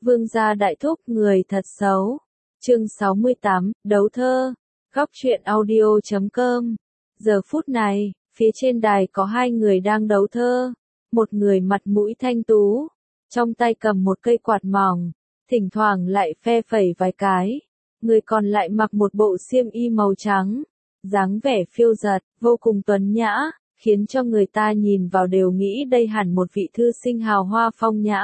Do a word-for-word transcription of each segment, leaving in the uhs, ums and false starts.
Vương gia đại thúc người thật xấu. Chương sáu mươi tám, đấu thơ. Góc truyện audio chấm com. Giờ phút này, phía trên đài có hai người đang đấu thơ. Một người mặt mũi thanh tú, trong tay cầm một cây quạt mỏng, thỉnh thoảng lại phe phẩy vài cái. Người còn lại mặc một bộ xiêm y màu trắng, dáng vẻ phiêu dật, vô cùng tuấn nhã, khiến cho người ta nhìn vào đều nghĩ đây hẳn một vị thư sinh hào hoa phong nhã.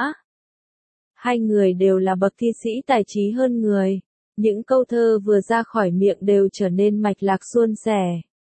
Hai người đều là bậc thi sĩ tài trí hơn người, những câu thơ vừa ra khỏi miệng đều trở nên mạch lạc suôn sẻ,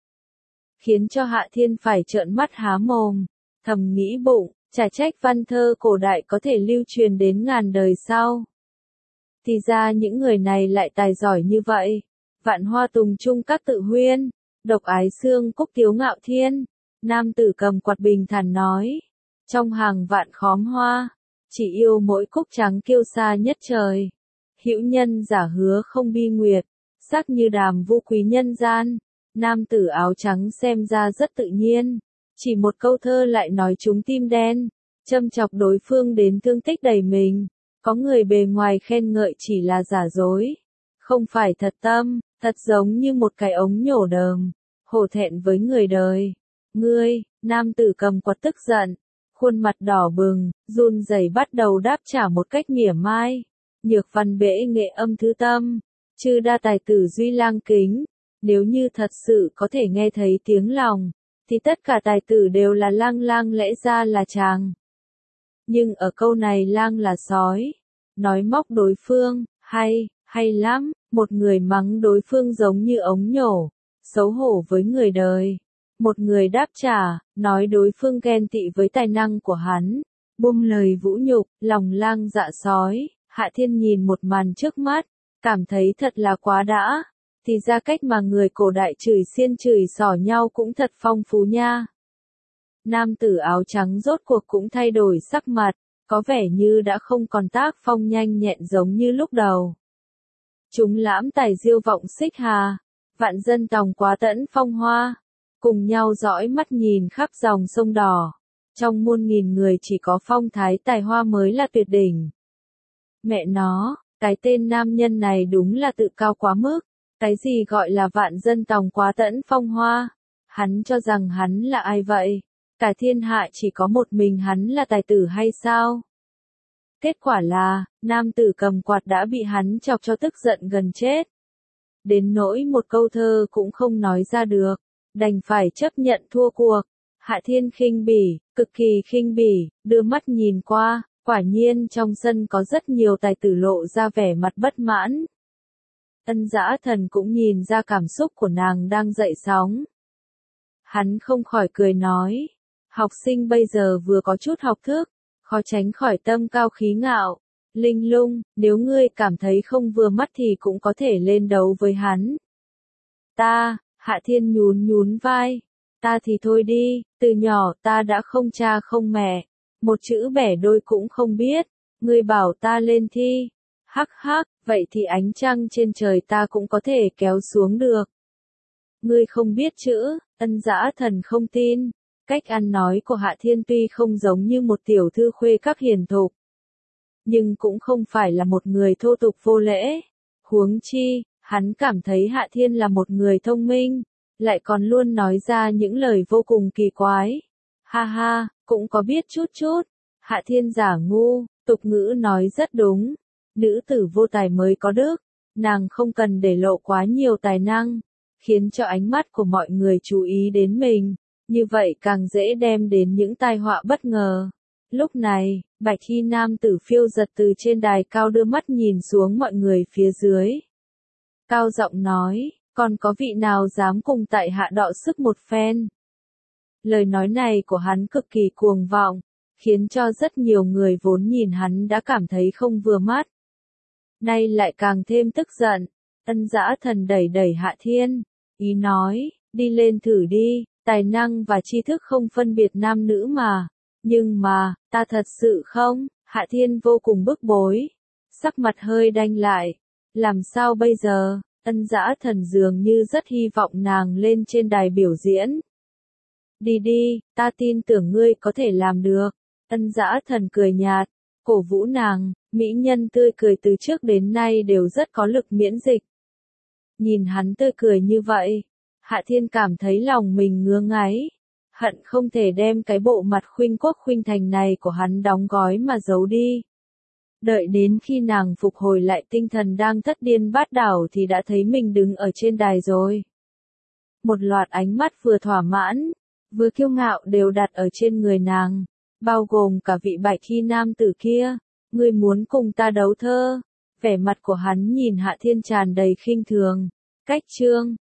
khiến cho Hạ Thiên phải trợn mắt há mồm, thầm nghĩ bụng, chả trách văn thơ cổ đại có thể lưu truyền đến ngàn đời sau. Thì ra những người này lại tài giỏi như vậy. Vạn hoa tùng trung các tự huyên, độc ái xương cúc tiếu ngạo thiên. Nam tử cầm quạt bình thản nói, trong hàng vạn khóm hoa, chỉ yêu mỗi cúc trắng kiêu sa nhất trời. Hữu nhân giả hứa không bi nguyệt, sắc như đàm vũ quý nhân gian. Nam tử áo trắng xem ra rất tự nhiên, chỉ một câu thơ lại nói trúng tim đen, châm chọc đối phương đến thương tích đầy mình. Có người bề ngoài khen ngợi chỉ là giả dối, không phải thật tâm, thật giống như một cái ống nhổ đờm, hổ thẹn với người đời. Ngươi, nam tử cầm quạt tức giận, khuôn mặt đỏ bừng, run rẩy bắt đầu đáp trả một cách mỉa mai. Nhược văn bể nghệ âm thứ tâm, chư đa tài tử duy lang kính. Nếu như thật sự có thể nghe thấy tiếng lòng, thì tất cả tài tử đều là lang lang lẽ ra là chàng. Nhưng ở câu này lang là sói, nói móc đối phương, hay, hay lắm, một người mắng đối phương giống như ống nhổ, xấu hổ với người đời. Một người đáp trả, nói đối phương ghen tị với tài năng của hắn, buông lời vũ nhục, lòng lang dạ sói. Hạ Thiên nhìn một màn trước mắt, cảm thấy thật là quá đã, thì ra cách mà người cổ đại chửi xiên chửi xỏ nhau cũng thật phong phú nha. Nam tử áo trắng rốt cuộc cũng thay đổi sắc mặt, có vẻ như đã không còn tác phong nhanh nhẹn giống như lúc đầu. Chúng lãm tài diêu vọng xích hà, vạn dân tòng quá tẫn phong hoa, cùng nhau dõi mắt nhìn khắp dòng sông đỏ. Trong muôn nghìn người chỉ có phong thái tài hoa mới là tuyệt đỉnh. Mẹ nó, cái tên nam nhân này đúng là tự cao quá mức. Cái gì gọi là vạn dân tòng quá tẫn phong hoa? Hắn cho rằng hắn là ai vậy? Cả thiên hạ chỉ có một mình hắn là tài tử hay sao? Kết quả là, nam tử cầm quạt đã bị hắn chọc cho tức giận gần chết. Đến nỗi một câu thơ cũng không nói ra được, đành phải chấp nhận thua cuộc. Hạ Thiên khinh bỉ, cực kỳ khinh bỉ, đưa mắt nhìn qua, quả nhiên trong sân có rất nhiều tài tử lộ ra vẻ mặt bất mãn. Ân Dã Thần cũng nhìn ra cảm xúc của nàng đang dậy sóng. Hắn không khỏi cười nói, học sinh bây giờ vừa có chút học thức, khó tránh khỏi tâm cao khí ngạo. Linh Lung, nếu ngươi cảm thấy không vừa mắt thì cũng có thể lên đấu với hắn. Ta, Hạ Thiên nhún nhún vai, ta thì thôi đi, từ nhỏ ta đã không cha không mẹ, một chữ bẻ đôi cũng không biết, ngươi bảo ta lên thi. Hắc hắc, vậy thì ánh trăng trên trời ta cũng có thể kéo xuống được. Ngươi không biết chữ, Ân Dã Thần không tin. Cách ăn nói của Hạ Thiên tuy không giống như một tiểu thư khuê các hiền thục, nhưng cũng không phải là một người thô tục vô lễ. Huống chi, hắn cảm thấy Hạ Thiên là một người thông minh, lại còn luôn nói ra những lời vô cùng kỳ quái. Ha ha, cũng có biết chút chút. Hạ Thiên giả ngu, tục ngữ nói rất đúng. Nữ tử vô tài mới có đức, nàng không cần để lộ quá nhiều tài năng, khiến cho ánh mắt của mọi người chú ý đến mình, như vậy càng dễ đem đến những tai họa bất ngờ. Lúc này, bạch y nam tử phiêu giật từ trên đài cao đưa mắt nhìn xuống mọi người phía dưới. Cao giọng nói, còn có vị nào dám cùng tại hạ đọ sức một phen? Lời nói này của hắn cực kỳ cuồng vọng, khiến cho rất nhiều người vốn nhìn hắn đã cảm thấy không vừa mắt. Nay lại càng thêm tức giận. Ân Dã Thần đẩy đẩy Hạ Thiên, ý nói, đi lên thử đi, tài năng và tri thức không phân biệt nam nữ mà. Nhưng mà, ta thật sự không. Hạ Thiên vô cùng bức bối, sắc mặt hơi đanh lại. Làm sao bây giờ? Ân Dã Thần dường như rất hy vọng nàng lên trên đài biểu diễn. Đi đi, ta tin tưởng ngươi có thể làm được. Ân Dã Thần cười nhạt, cổ vũ nàng, mỹ nhân tươi cười từ trước đến nay đều rất có lực miễn dịch. Nhìn hắn tươi cười như vậy, Hạ Thiên cảm thấy lòng mình ngứa ngáy, hận không thể đem cái bộ mặt khuynh quốc khuynh thành này của hắn đóng gói mà giấu đi. Đợi đến khi nàng phục hồi lại tinh thần đang thất điên bát đảo thì đã thấy mình đứng ở trên đài rồi. Một loạt ánh mắt vừa thỏa mãn, vừa kiêu ngạo đều đặt ở trên người nàng, bao gồm cả vị bạch y nam tử kia. Ngươi muốn cùng ta đấu thơ? Vẻ mặt của hắn nhìn Hạ Thiên tràn đầy khinh thường. Cách chương